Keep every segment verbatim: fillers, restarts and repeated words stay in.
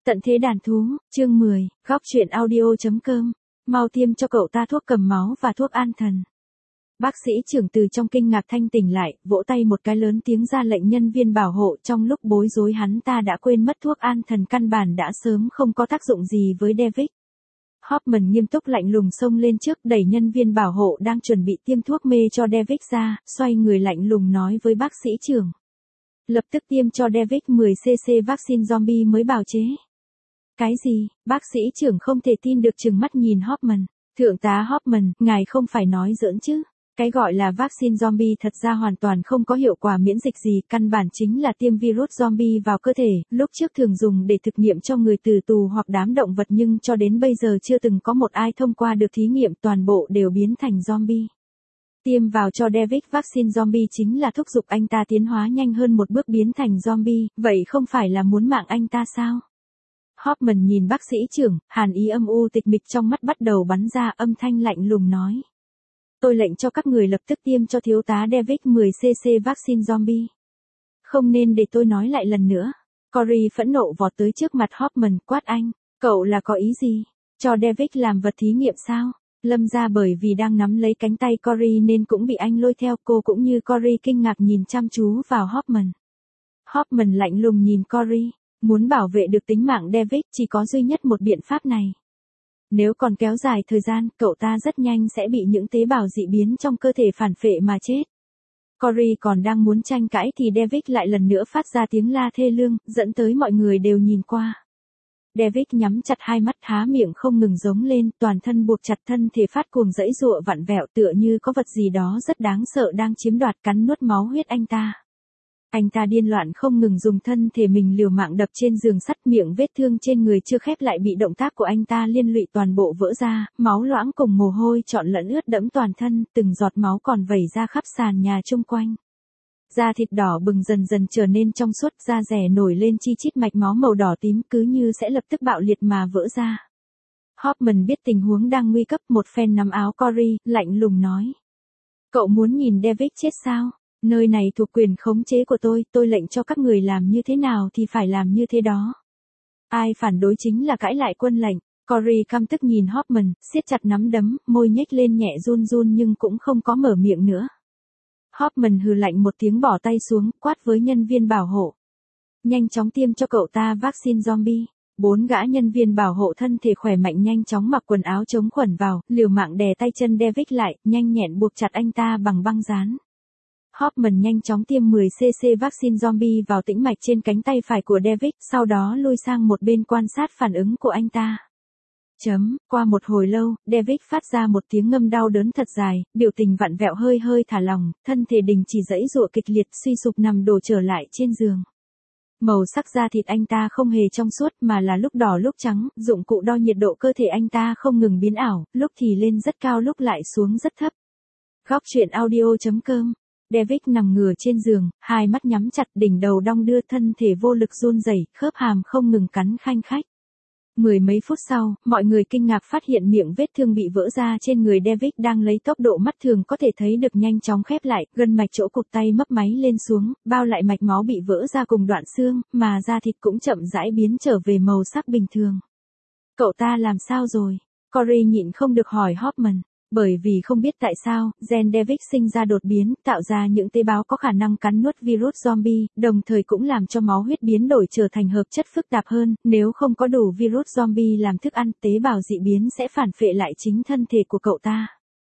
Tận thế đàn thú, chương mười, góc truyện audio.com, mau tiêm cho cậu ta thuốc cầm máu và thuốc an thần. Bác sĩ trưởng từ trong kinh ngạc thanh tỉnh lại, vỗ tay một cái lớn tiếng ra lệnh nhân viên bảo hộ. Trong lúc bối rối hắn ta đã quên mất thuốc an thần căn bản đã sớm không có tác dụng gì với David. Hoffman nghiêm túc lạnh lùng xông lên trước, đẩy nhân viên bảo hộ đang chuẩn bị tiêm thuốc mê cho David ra, xoay người lạnh lùng nói với bác sĩ trưởng. Lập tức tiêm cho David mười xê-xê vaccine zombie mới bào chế. Cái gì? Bác sĩ trưởng không thể tin được trừng mắt nhìn Hoffman. Thượng tá Hoffman, ngài không phải nói giỡn chứ? Cái gọi là vaccine zombie thật ra hoàn toàn không có hiệu quả miễn dịch gì, căn bản chính là tiêm virus zombie vào cơ thể, lúc trước thường dùng để thực nghiệm cho người từ tù hoặc đám động vật nhưng cho đến bây giờ chưa từng có một ai thông qua được thí nghiệm, toàn bộ đều biến thành zombie. Tiêm vào cho David vaccine zombie chính là thúc giục anh ta tiến hóa nhanh hơn một bước biến thành zombie, vậy không phải là muốn mạng anh ta sao? Hoffman nhìn bác sĩ trưởng, hàn ý âm u tịch mịch trong mắt bắt đầu bắn ra, âm thanh lạnh lùng nói. Tôi lệnh cho các người lập tức tiêm cho thiếu tá David mười xê-xê vaccine zombie. Không nên để tôi nói lại lần nữa. Corey phẫn nộ vọt tới trước mặt Hoffman, quát anh. Cậu là có ý gì? Cho David làm vật thí nghiệm sao? Lâm ra bởi vì đang nắm lấy cánh tay Corey nên cũng bị anh lôi theo, cô cũng như Corey kinh ngạc nhìn chăm chú vào Hoffman. Hoffman lạnh lùng nhìn Corey. Muốn bảo vệ được tính mạng David chỉ có duy nhất một biện pháp này. Nếu còn kéo dài thời gian, cậu ta rất nhanh sẽ bị những tế bào dị biến trong cơ thể phản phệ mà chết. Corey còn đang muốn tranh cãi thì David lại lần nữa phát ra tiếng la thê lương, dẫn tới mọi người đều nhìn qua. David nhắm chặt hai mắt, há miệng không ngừng giống lên, toàn thân buộc chặt, thân thể phát cuồng giãy giụa vặn vẹo tựa như có vật gì đó rất đáng sợ đang chiếm đoạt, cắn nuốt máu huyết anh ta. Anh ta điên loạn không ngừng dùng thân thể mình liều mạng đập trên giường sắt, miệng vết thương trên người chưa khép lại bị động tác của anh ta liên lụy toàn bộ vỡ ra, máu loãng cùng mồ hôi trộn lẫn ướt đẫm toàn thân, từng giọt máu còn vẩy ra khắp sàn nhà chung quanh. Da thịt đỏ bừng dần dần trở nên trong suốt, da rẻ nổi lên chi chít mạch máu màu đỏ tím cứ như sẽ lập tức bạo liệt mà vỡ ra. Hoffman biết tình huống đang nguy cấp, một phen nắm áo Corey, lạnh lùng nói. Cậu muốn nhìn David chết sao? Nơi này thuộc quyền khống chế của tôi, tôi lệnh cho các người làm như thế nào thì phải làm như thế đó. Ai phản đối chính là cãi lại quân lệnh. Corey căm tức nhìn Hoffman, siết chặt nắm đấm, môi nhếch lên nhẹ run run nhưng cũng không có mở miệng nữa. Hoffman hừ lạnh một tiếng bỏ tay xuống, quát với nhân viên bảo hộ. Nhanh chóng tiêm cho cậu ta vaccine zombie. Bốn gã nhân viên bảo hộ thân thể khỏe mạnh nhanh chóng mặc quần áo chống khuẩn vào, liều mạng đè tay chân David lại, nhanh nhẹn buộc chặt anh ta bằng băng dán. Hoffman nhanh chóng tiêm mười xê-xê vaccine zombie vào tĩnh mạch trên cánh tay phải của David, sau đó lui sang một bên quan sát phản ứng của anh ta. Chấm, qua một hồi lâu, David phát ra một tiếng ngâm đau đớn thật dài, biểu tình vặn vẹo hơi hơi thả lỏng, thân thể đình chỉ giãy giụa kịch liệt, suy sụp nằm đổ trở lại trên giường. Màu sắc da thịt anh ta không hề trong suốt mà là lúc đỏ lúc trắng, dụng cụ đo nhiệt độ cơ thể anh ta không ngừng biến ảo, lúc thì lên rất cao lúc lại xuống rất thấp. Góc truyện audio.com. David nằm ngửa trên giường, hai mắt nhắm chặt, đỉnh đầu đong đưa, thân thể vô lực run rẩy, khớp hàm không ngừng cắn khanh khách. Mười mấy phút sau, mọi người kinh ngạc phát hiện miệng vết thương bị vỡ ra trên người David đang lấy tốc độ mắt thường có thể thấy được nhanh chóng khép lại, gân mạch chỗ cụt tay mấp máy lên xuống, bao lại mạch máu bị vỡ ra cùng đoạn xương, mà da thịt cũng chậm rãi biến trở về màu sắc bình thường. Cậu ta làm sao rồi? Corey nhịn không được hỏi Hoffman. Bởi vì không biết tại sao, gen David sinh ra đột biến, tạo ra những tế bào có khả năng cắn nuốt virus zombie, đồng thời cũng làm cho máu huyết biến đổi trở thành hợp chất phức tạp hơn, nếu không có đủ virus zombie làm thức ăn, tế bào dị biến sẽ phản phệ lại chính thân thể của cậu ta.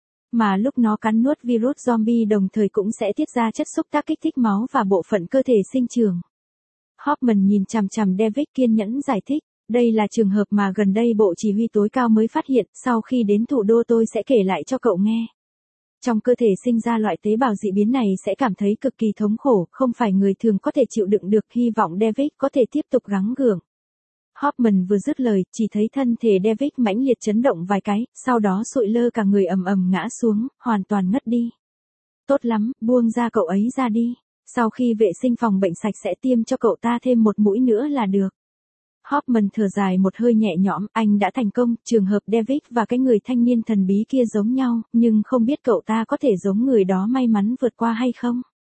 Mà lúc nó cắn nuốt virus zombie đồng thời cũng sẽ tiết ra chất xúc tác kích thích máu và bộ phận cơ thể sinh trưởng. Hoffman nhìn chằm chằm David kiên nhẫn giải thích. Đây là trường hợp mà gần đây Bộ Chỉ huy tối cao mới phát hiện, sau khi đến thủ đô tôi sẽ kể lại cho cậu nghe. Trong cơ thể sinh ra loại tế bào dị biến này sẽ cảm thấy cực kỳ thống khổ, không phải người thường có thể chịu đựng được, hy vọng David có thể tiếp tục gắng gượng. Hoffman vừa dứt lời, chỉ thấy thân thể David mãnh liệt chấn động vài cái, sau đó sụi lơ cả người ầm ầm ngã xuống, hoàn toàn ngất đi. Tốt lắm, buông ra cậu ấy ra đi. Sau khi vệ sinh phòng bệnh sạch sẽ tiêm cho cậu ta thêm một mũi nữa là được. Hoffman thở dài một hơi nhẹ nhõm, anh đã thành công, trường hợp David và cái người thanh niên thần bí kia giống nhau, nhưng không biết cậu ta có thể giống người đó may mắn vượt qua hay không.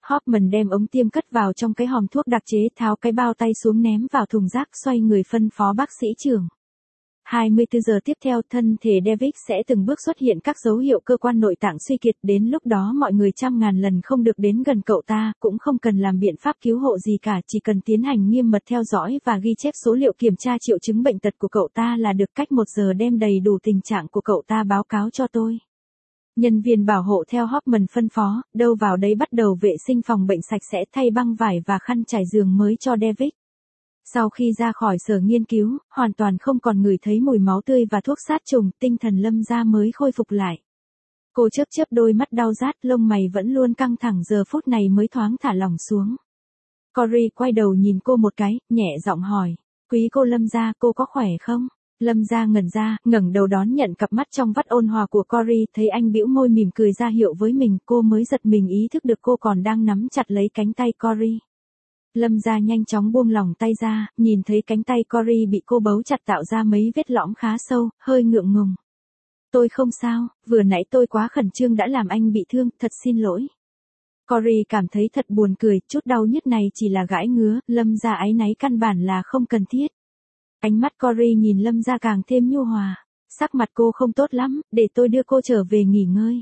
Hoffman đem ống tiêm cất vào trong cái hòm thuốc đặc chế, tháo cái bao tay xuống ném vào thùng rác, xoay người phân phó bác sĩ trưởng. hai mươi tư giờ tiếp theo, thân thể David sẽ từng bước xuất hiện các dấu hiệu cơ quan nội tạng suy kiệt, đến lúc đó mọi người trăm ngàn lần không được đến gần cậu ta, cũng không cần làm biện pháp cứu hộ gì cả, chỉ cần tiến hành nghiêm mật theo dõi và ghi chép số liệu kiểm tra triệu chứng bệnh tật của cậu ta là được, cách một giờ đem đầy đủ tình trạng của cậu ta báo cáo cho tôi. Nhân viên bảo hộ theo Hoffman phân phó, đâu vào đấy bắt đầu vệ sinh phòng bệnh sạch sẽ, thay băng vải và khăn trải giường mới cho David. Sau khi ra khỏi sở nghiên cứu, hoàn toàn không còn ngửi thấy mùi máu tươi và thuốc sát trùng, tinh thần Lâm Gia mới khôi phục lại. Cô chớp chớp đôi mắt đau rát, lông mày vẫn luôn căng thẳng, giờ phút này mới thoáng thả lỏng xuống. Cory quay đầu nhìn cô một cái, nhẹ giọng hỏi, quý cô Lâm Gia, cô có khỏe không? Lâm Gia ngẩn ra, ngẩng đầu đón nhận cặp mắt trong vắt ôn hòa của Cory, thấy anh bĩu môi mỉm cười ra hiệu với mình, cô mới giật mình ý thức được cô còn đang nắm chặt lấy cánh tay Cory. Lâm Gia nhanh chóng buông lỏng tay ra, nhìn thấy cánh tay Cory bị cô bấu chặt tạo ra mấy vết lõm khá sâu, hơi ngượng ngùng. Tôi không sao, vừa nãy tôi quá khẩn trương đã làm anh bị thương, thật xin lỗi. Cory cảm thấy thật buồn cười, chút đau nhức này chỉ là gãi ngứa, Lâm Gia áy náy căn bản là không cần thiết. Ánh mắt Cory nhìn Lâm Gia càng thêm nhu hòa, sắc mặt cô không tốt lắm, để tôi đưa cô trở về nghỉ ngơi.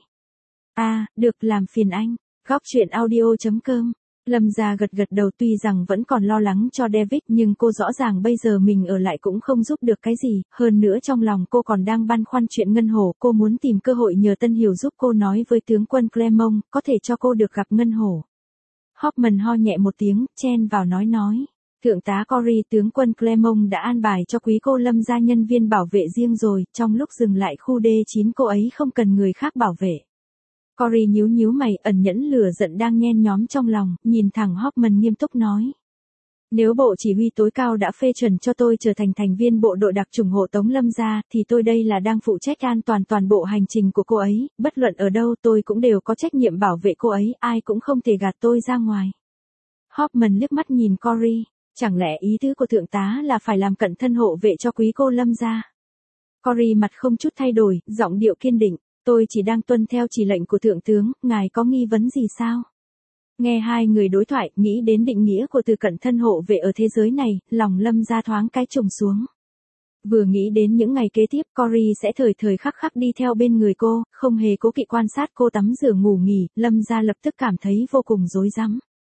À, được, làm phiền anh. Góc truyện audio chấm com. Lâm Gia gật gật đầu, tuy rằng vẫn còn lo lắng cho David nhưng cô rõ ràng bây giờ mình ở lại cũng không giúp được cái gì, hơn nữa trong lòng cô còn đang băn khoăn chuyện Ngân Hổ, cô muốn tìm cơ hội nhờ Tân Hiểu giúp cô nói với tướng quân Clermont, có thể cho cô được gặp Ngân Hổ. Hoffman ho nhẹ một tiếng, chen vào nói nói. Thượng tá Cory, tướng quân Clermont đã an bài cho quý cô Lâm Gia nhân viên bảo vệ riêng rồi, trong lúc dừng lại khu D chín cô ấy không cần người khác bảo vệ. Cory nhíu nhíu mày, ẩn nhẫn lửa giận đang nhen nhóm trong lòng, nhìn thẳng Hoffman nghiêm túc nói. Nếu bộ chỉ huy tối cao đã phê chuẩn cho tôi trở thành thành viên bộ đội đặc chủng hộ tống Lâm Gia, thì tôi đây là đang phụ trách an toàn toàn bộ hành trình của cô ấy, bất luận ở đâu tôi cũng đều có trách nhiệm bảo vệ cô ấy, ai cũng không thể gạt tôi ra ngoài. Hoffman liếc mắt nhìn Cory. Chẳng lẽ ý tứ của thượng tá là phải làm cận thân hộ vệ cho quý cô Lâm Gia? Cory mặt không chút thay đổi, giọng điệu kiên định, tôi chỉ đang tuân theo chỉ lệnh của thượng tướng, ngài có nghi vấn gì sao? Nghe hai người đối thoại, nghĩ đến định nghĩa của từ cận thân hộ vệ ở thế giới này, lòng Lâm Gia thoáng cái trùng xuống. Vừa nghĩ đến những ngày kế tiếp, Cory sẽ thời thời khắc khắc đi theo bên người cô, không hề cố kỵ quan sát cô tắm rửa ngủ nghỉ, Lâm Gia lập tức cảm thấy vô cùng rối rắm.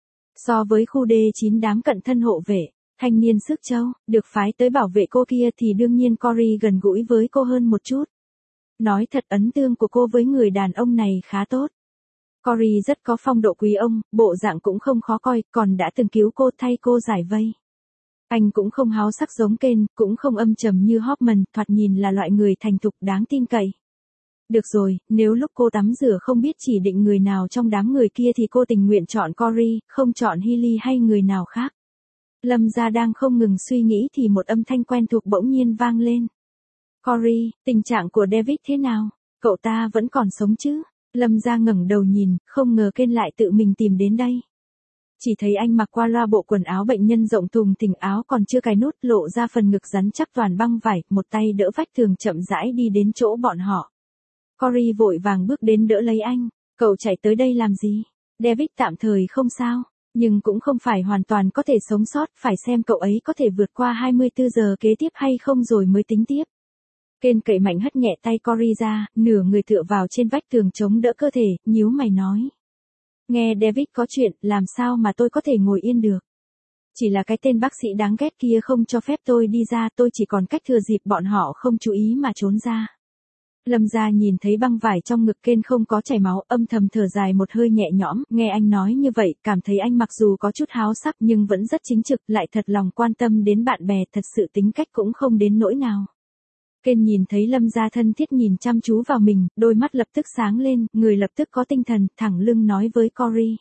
So với khu D chín đám cận thân hộ vệ, thanh niên sức châu, được phái tới bảo vệ cô kia thì đương nhiên Cory gần gũi với cô hơn một chút. Nói thật, ấn tượng của cô với người đàn ông này khá tốt. Cory rất có phong độ quý ông, bộ dạng cũng không khó coi, còn đã từng cứu cô, thay cô giải vây. Anh cũng không háo sắc giống Ken, cũng không âm trầm như Hoffman, thoạt nhìn là loại người thành thục đáng tin cậy. Được rồi, nếu lúc cô tắm rửa không biết chỉ định người nào trong đám người kia thì cô tình nguyện chọn Cory, không chọn Hilly hay người nào khác. Lâm Gia đang không ngừng suy nghĩ thì một âm thanh quen thuộc bỗng nhiên vang lên. Cory, tình trạng của David thế nào? Cậu ta vẫn còn sống chứ? Lâm Gia ngẩng đầu nhìn, không ngờ Ken lại tự mình tìm đến đây. Chỉ thấy anh mặc qua loa bộ quần áo bệnh nhân rộng thùng thình, áo còn chưa cài nút, lộ ra phần ngực rắn chắc toàn băng vải, một tay đỡ vách tường chậm rãi đi đến chỗ bọn họ. Cory vội vàng bước đến đỡ lấy anh, cậu chạy tới đây làm gì? David tạm thời không sao, nhưng cũng không phải hoàn toàn có thể sống sót, phải xem cậu ấy có thể vượt qua hai mươi tư giờ kế tiếp hay không rồi mới tính tiếp. Ken cậy mạnh hất nhẹ tay Cory ra, nửa người tựa vào trên vách tường chống đỡ cơ thể, nhíu mày nói. Nghe David có chuyện, làm sao mà tôi có thể ngồi yên được? Chỉ là cái tên bác sĩ đáng ghét kia không cho phép tôi đi ra, tôi chỉ còn cách thừa dịp bọn họ không chú ý mà trốn ra. Lâm Gia nhìn thấy băng vải trong ngực Ken không có chảy máu, âm thầm thở dài một hơi nhẹ nhõm, nghe anh nói như vậy, cảm thấy anh mặc dù có chút háo sắc nhưng vẫn rất chính trực, lại thật lòng quan tâm đến bạn bè, thật sự tính cách cũng không đến nỗi nào. Ken nhìn thấy Lâm Gia thân thiết nhìn chăm chú vào mình, đôi mắt lập tức sáng lên, người lập tức có tinh thần, thẳng lưng nói với Cory.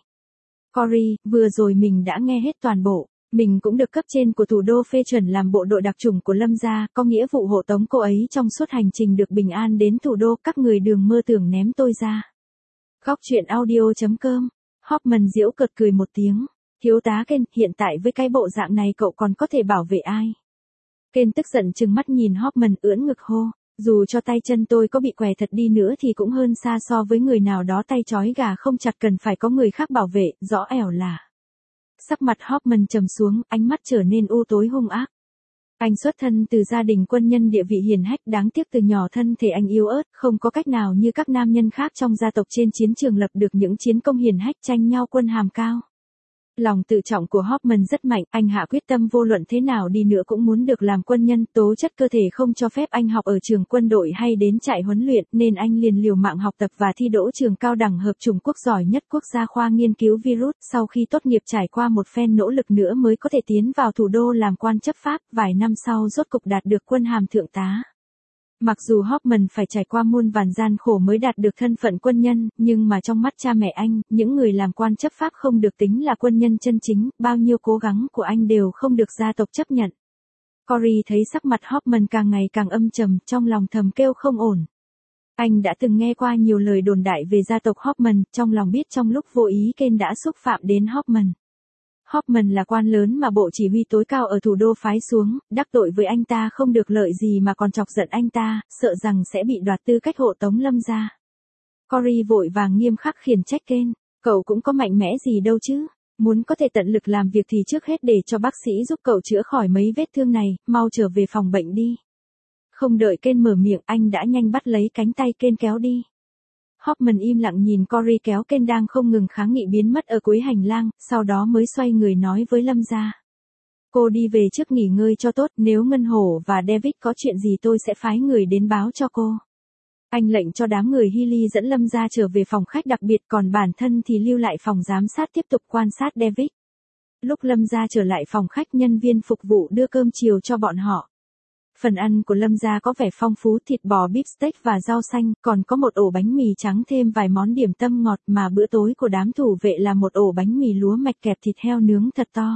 Cory, vừa rồi mình đã nghe hết toàn bộ. Mình cũng được cấp trên của thủ đô phê chuẩn làm bộ đội đặc chủng của Lâm Gia, có nghĩa vụ hộ tống cô ấy trong suốt hành trình được bình an đến thủ đô, các người đừng mơ tưởng ném tôi ra. Góc truyện audio chấm com. Hoffman giễu cợt cười một tiếng. Thiếu tá Ken, hiện tại với cái bộ dạng này cậu còn có thể bảo vệ ai? Ken tức giận trừng mắt nhìn Hoffman, ưỡn ngực hô. Dù cho tay chân tôi có bị què thật đi nữa thì cũng hơn xa so với người nào đó tay trói gà không chặt cần phải có người khác bảo vệ, rõ ẻo là. Sắc mặt Hoffman trầm xuống, ánh mắt trở nên u tối hung ác. Anh xuất thân từ gia đình quân nhân địa vị hiển hách, đáng tiếc từ nhỏ thân thể anh yếu ớt, không có cách nào như các nam nhân khác trong gia tộc trên chiến trường lập được những chiến công hiển hách tranh nhau quân hàm cao. Lòng tự trọng của Hoffman rất mạnh, anh hạ quyết tâm vô luận thế nào đi nữa cũng muốn được làm quân nhân, tố chất cơ thể không cho phép anh học ở trường quân đội hay đến trại huấn luyện, nên anh liền liều mạng học tập và thi đỗ trường cao đẳng hợp chủng quốc giỏi nhất quốc gia khoa nghiên cứu virus, sau khi tốt nghiệp trải qua một phen nỗ lực nữa mới có thể tiến vào thủ đô làm quan chấp pháp, vài năm sau rốt cục đạt được quân hàm thượng tá. Mặc dù Hoffman phải trải qua muôn vàn gian khổ mới đạt được thân phận quân nhân, nhưng mà trong mắt cha mẹ anh, những người làm quan chấp pháp không được tính là quân nhân chân chính, bao nhiêu cố gắng của anh đều không được gia tộc chấp nhận. Corey thấy sắc mặt Hoffman càng ngày càng âm trầm, trong lòng thầm kêu không ổn. Anh đã từng nghe qua nhiều lời đồn đại về gia tộc Hoffman, trong lòng biết trong lúc vô ý Ken đã xúc phạm đến Hoffman. Hoffman là quan lớn mà bộ chỉ huy tối cao ở thủ đô phái xuống, đắc tội với anh ta không được lợi gì mà còn chọc giận anh ta, sợ rằng sẽ bị đoạt tư cách hộ tống Lâm gia. Corey vội vàng nghiêm khắc khiển trách Ken, cậu cũng có mạnh mẽ gì đâu chứ, muốn có thể tận lực làm việc thì trước hết để cho bác sĩ giúp cậu chữa khỏi mấy vết thương này, mau trở về phòng bệnh đi. Không đợi Ken mở miệng anh đã nhanh bắt lấy cánh tay Ken kéo đi. Hoffman im lặng nhìn Corey kéo Ken đang không ngừng kháng nghị biến mất ở cuối hành lang, sau đó mới xoay người nói với Lâm gia. Cô đi về trước nghỉ ngơi cho tốt, nếu Ngân Hổ và David có chuyện gì tôi sẽ phái người đến báo cho cô. Anh lệnh cho đám người Healy dẫn Lâm gia trở về phòng khách đặc biệt, còn bản thân thì lưu lại phòng giám sát tiếp tục quan sát David. Lúc Lâm gia trở lại phòng khách, nhân viên phục vụ đưa cơm chiều cho bọn họ. Phần ăn của Lâm gia có vẻ phong phú, thịt bò beef steak và rau xanh, còn có một ổ bánh mì trắng thêm vài món điểm tâm ngọt, mà bữa tối của đám thủ vệ là một ổ bánh mì lúa mạch kẹp thịt heo nướng thật to.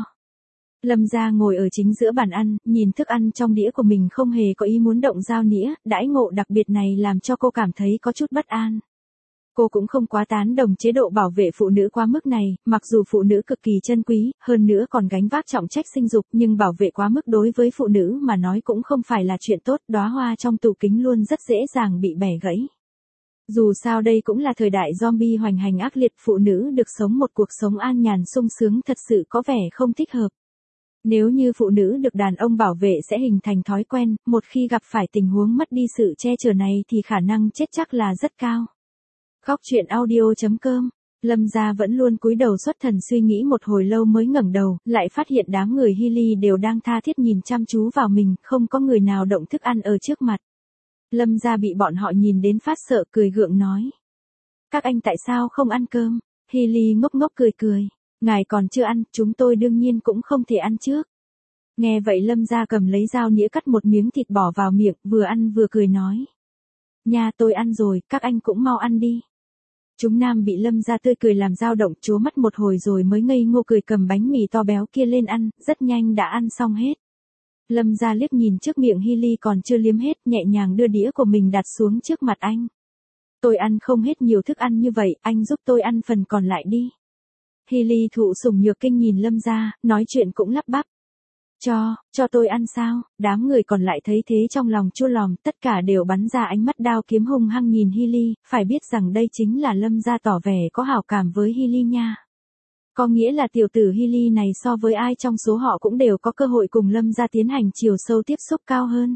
Lâm gia ngồi ở chính giữa bàn ăn, nhìn thức ăn trong đĩa của mình không hề có ý muốn động dao nĩa, đãi ngộ đặc biệt này làm cho cô cảm thấy có chút bất an. Cô cũng không quá tán đồng chế độ bảo vệ phụ nữ quá mức này, mặc dù phụ nữ cực kỳ chân quý, hơn nữa còn gánh vác trọng trách sinh dục, nhưng bảo vệ quá mức đối với phụ nữ mà nói cũng không phải là chuyện tốt, đóa hoa trong tủ kính luôn rất dễ dàng bị bẻ gãy. Dù sao đây cũng là thời đại zombie hoành hành ác liệt, phụ nữ được sống một cuộc sống an nhàn sung sướng thật sự có vẻ không thích hợp. Nếu như phụ nữ được đàn ông bảo vệ sẽ hình thành thói quen, một khi gặp phải tình huống mất đi sự che chở này thì khả năng chết chắc là rất cao. Góc truyện audio chấm com. Lâm gia vẫn luôn cúi đầu xuất thần suy nghĩ một hồi lâu mới ngẩng đầu, lại phát hiện đám người Healy đều đang tha thiết nhìn chăm chú vào mình, không có người nào động thức ăn ở trước mặt. Lâm gia bị bọn họ nhìn đến phát sợ, cười gượng nói. Các anh tại sao không ăn cơm? Healy ngốc ngốc cười cười. Ngài còn chưa ăn, chúng tôi đương nhiên cũng không thể ăn trước. Nghe vậy Lâm gia cầm lấy dao nĩa cắt một miếng thịt bỏ vào miệng, vừa ăn vừa cười nói. Nha, tôi ăn rồi, các anh cũng mau ăn đi. Chúng nam bị Lâm gia tươi cười làm dao động, trố mắt một hồi rồi mới ngây ngô cười cầm bánh mì to béo kia lên ăn, rất nhanh đã ăn xong hết. Lâm gia liếc nhìn trước miệng Healy còn chưa liếm hết, nhẹ nhàng đưa đĩa của mình đặt xuống trước mặt anh. Tôi ăn không hết nhiều thức ăn như vậy, anh giúp tôi ăn phần còn lại đi. Healy thụ sủng nhược kinh nhìn Lâm gia, nói chuyện cũng lắp bắp. Cho, cho tôi ăn sao? Đám người còn lại thấy thế trong lòng chua lòm, tất cả đều bắn ra ánh mắt đao kiếm hung hăng nhìn Healy, phải biết rằng đây chính là Lâm gia tỏ vẻ có hảo cảm với Healy nha. Có nghĩa là tiểu tử Healy này so với ai trong số họ cũng đều có cơ hội cùng Lâm gia tiến hành chiều sâu tiếp xúc cao hơn.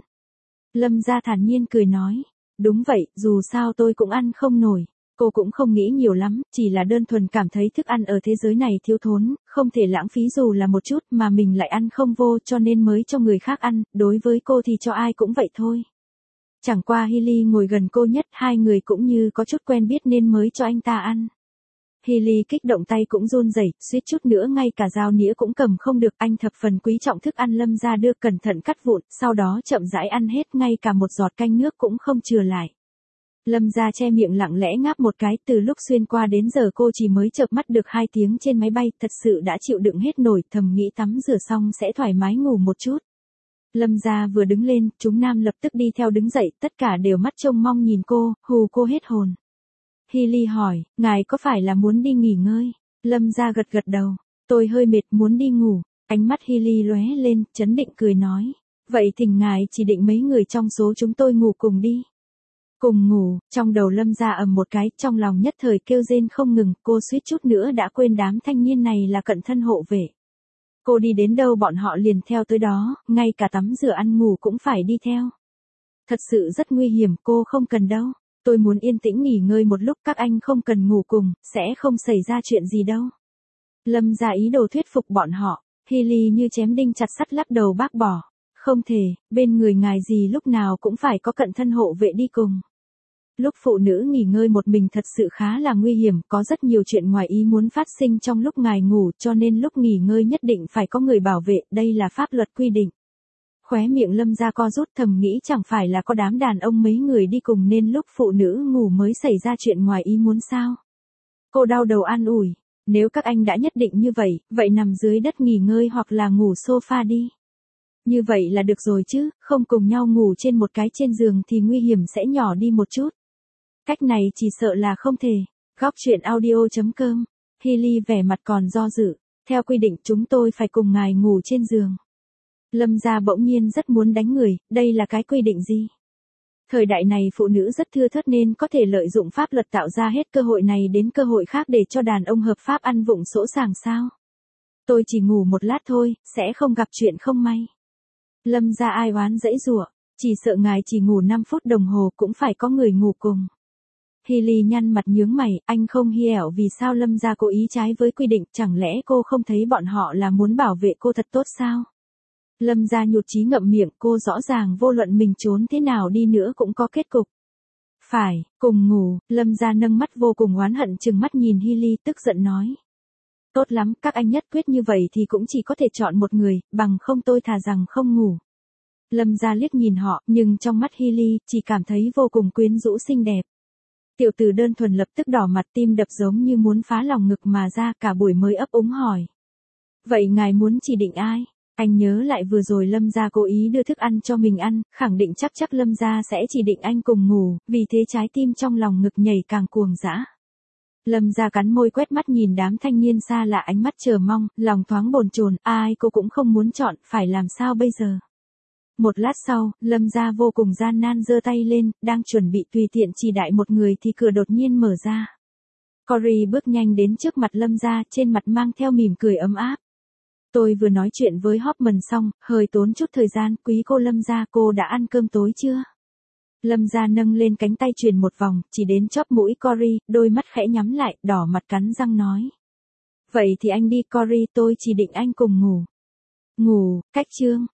Lâm gia thản nhiên cười nói, đúng vậy, dù sao tôi cũng ăn không nổi. Cô cũng không nghĩ nhiều lắm, chỉ là đơn thuần cảm thấy thức ăn ở thế giới này thiếu thốn, không thể lãng phí dù là một chút mà mình lại ăn không vô cho nên mới cho người khác ăn, đối với cô thì cho ai cũng vậy thôi. Chẳng qua Healy ngồi gần cô nhất, hai người cũng như có chút quen biết nên mới cho anh ta ăn. Healy kích động tay cũng run rẩy, suýt chút nữa ngay cả dao nĩa cũng cầm không được, anh thập phần quý trọng thức ăn Lâm gia đưa cẩn thận cắt vụn, sau đó chậm rãi ăn hết, ngay cả một giọt canh nước cũng không chừa lại. Lâm gia che miệng lặng lẽ ngáp một cái, từ lúc xuyên qua đến giờ cô chỉ mới chợp mắt được hai tiếng trên máy bay, thật sự đã chịu đựng hết nổi, thầm nghĩ tắm rửa xong sẽ thoải mái ngủ một chút. Lâm gia vừa đứng lên, chúng nam lập tức đi theo đứng dậy, tất cả đều mắt trông mong nhìn cô, hù cô hết hồn. Healy hỏi, ngài có phải là muốn đi nghỉ ngơi? Lâm gia gật gật đầu, tôi hơi mệt muốn đi ngủ. Ánh mắt Healy lóe lên, chấn định cười nói. Vậy thỉnh ngài chỉ định mấy người trong số chúng tôi ngủ cùng đi. Cùng ngủ, trong đầu Lâm Gia ầm một cái, trong lòng nhất thời kêu rên không ngừng, cô suýt chút nữa đã quên đám thanh niên này là cận thân hộ vệ. Cô đi đến đâu bọn họ liền theo tới đó, ngay cả tắm rửa ăn ngủ cũng phải đi theo. Thật sự rất nguy hiểm, cô không cần đâu. Tôi muốn yên tĩnh nghỉ ngơi một lúc, các anh không cần ngủ cùng, sẽ không xảy ra chuyện gì đâu. Lâm Gia ý đồ thuyết phục bọn họ, Hilly như chém đinh chặt sắt lắc đầu bác bỏ. Không thể, bên người ngài gì lúc nào cũng phải có cận thân hộ vệ đi cùng. Lúc phụ nữ nghỉ ngơi một mình thật sự khá là nguy hiểm, có rất nhiều chuyện ngoài ý muốn phát sinh trong lúc ngài ngủ, cho nên lúc nghỉ ngơi nhất định phải có người bảo vệ, đây là pháp luật quy định. Khóe miệng Lâm Gia co rút, thầm nghĩ chẳng phải là có đám đàn ông mấy người đi cùng nên lúc phụ nữ ngủ mới xảy ra chuyện ngoài ý muốn sao. Cô đau đầu an ủi, nếu các anh đã nhất định như vậy, vậy nằm dưới đất nghỉ ngơi hoặc là ngủ sofa đi. Như vậy là được rồi chứ, không cùng nhau ngủ trên một cái trên giường thì nguy hiểm sẽ nhỏ đi một chút. Cách này chỉ sợ là không thể. Góc truyện audio chấm com. Hilly vẻ mặt còn do dự. Theo quy định chúng tôi phải cùng ngài ngủ trên giường. Lâm Gia bỗng nhiên rất muốn đánh người, đây là cái quy định gì? Thời đại này phụ nữ rất thưa thớt nên có thể lợi dụng pháp luật tạo ra hết cơ hội này đến cơ hội khác để cho đàn ông hợp pháp ăn vụng sỗ sàng sao? Tôi chỉ ngủ một lát thôi, sẽ không gặp chuyện không may. Lâm Gia ai oán dãy giụa, chỉ sợ ngài chỉ ngủ năm phút đồng hồ cũng phải có người ngủ cùng. Hilly nhăn mặt nhướng mày, anh không hiểu vì sao Lâm Gia cố ý trái với quy định, chẳng lẽ cô không thấy bọn họ là muốn bảo vệ cô thật tốt sao? Lâm Gia nhụt chí ngậm miệng, cô rõ ràng vô luận mình trốn thế nào đi nữa cũng có kết cục. Phải, cùng ngủ, Lâm Gia nâng mắt vô cùng oán hận chừng mắt nhìn Hilly tức giận nói. Tốt lắm, các anh nhất quyết như vậy thì cũng chỉ có thể chọn một người, bằng không tôi thà rằng không ngủ. Lâm Gia liếc nhìn họ, nhưng trong mắt Hilly, chỉ cảm thấy vô cùng quyến rũ xinh đẹp. Tiểu tử đơn thuần lập tức đỏ mặt, tim đập giống như muốn phá lòng ngực mà ra, cả buổi mới ấp úng hỏi. Vậy ngài muốn chỉ định ai? Anh nhớ lại vừa rồi Lâm Gia cố ý đưa thức ăn cho mình ăn, khẳng định chắc chắc Lâm Gia sẽ chỉ định anh cùng ngủ, vì thế trái tim trong lòng ngực nhảy càng cuồng dã. Lâm Gia cắn môi quét mắt nhìn đám thanh niên xa lạ ánh mắt chờ mong, lòng thoáng bồn chồn, ai cô cũng không muốn chọn, phải làm sao bây giờ? Một lát sau, Lâm Gia vô cùng gian nan giơ tay lên, đang chuẩn bị tùy tiện chỉ đại một người thì cửa đột nhiên mở ra. Cory bước nhanh đến trước mặt Lâm Gia, trên mặt mang theo mỉm cười ấm áp. Tôi vừa nói chuyện với Hoffman xong, hơi tốn chút thời gian, quý cô Lâm Gia, cô đã ăn cơm tối chưa? Lâm Gia nâng lên cánh tay truyền một vòng, chỉ đến chóp mũi Cory, đôi mắt khẽ nhắm lại, đỏ mặt cắn răng nói. Vậy thì anh đi Cory, tôi chỉ định anh cùng ngủ. Ngủ, cách chương.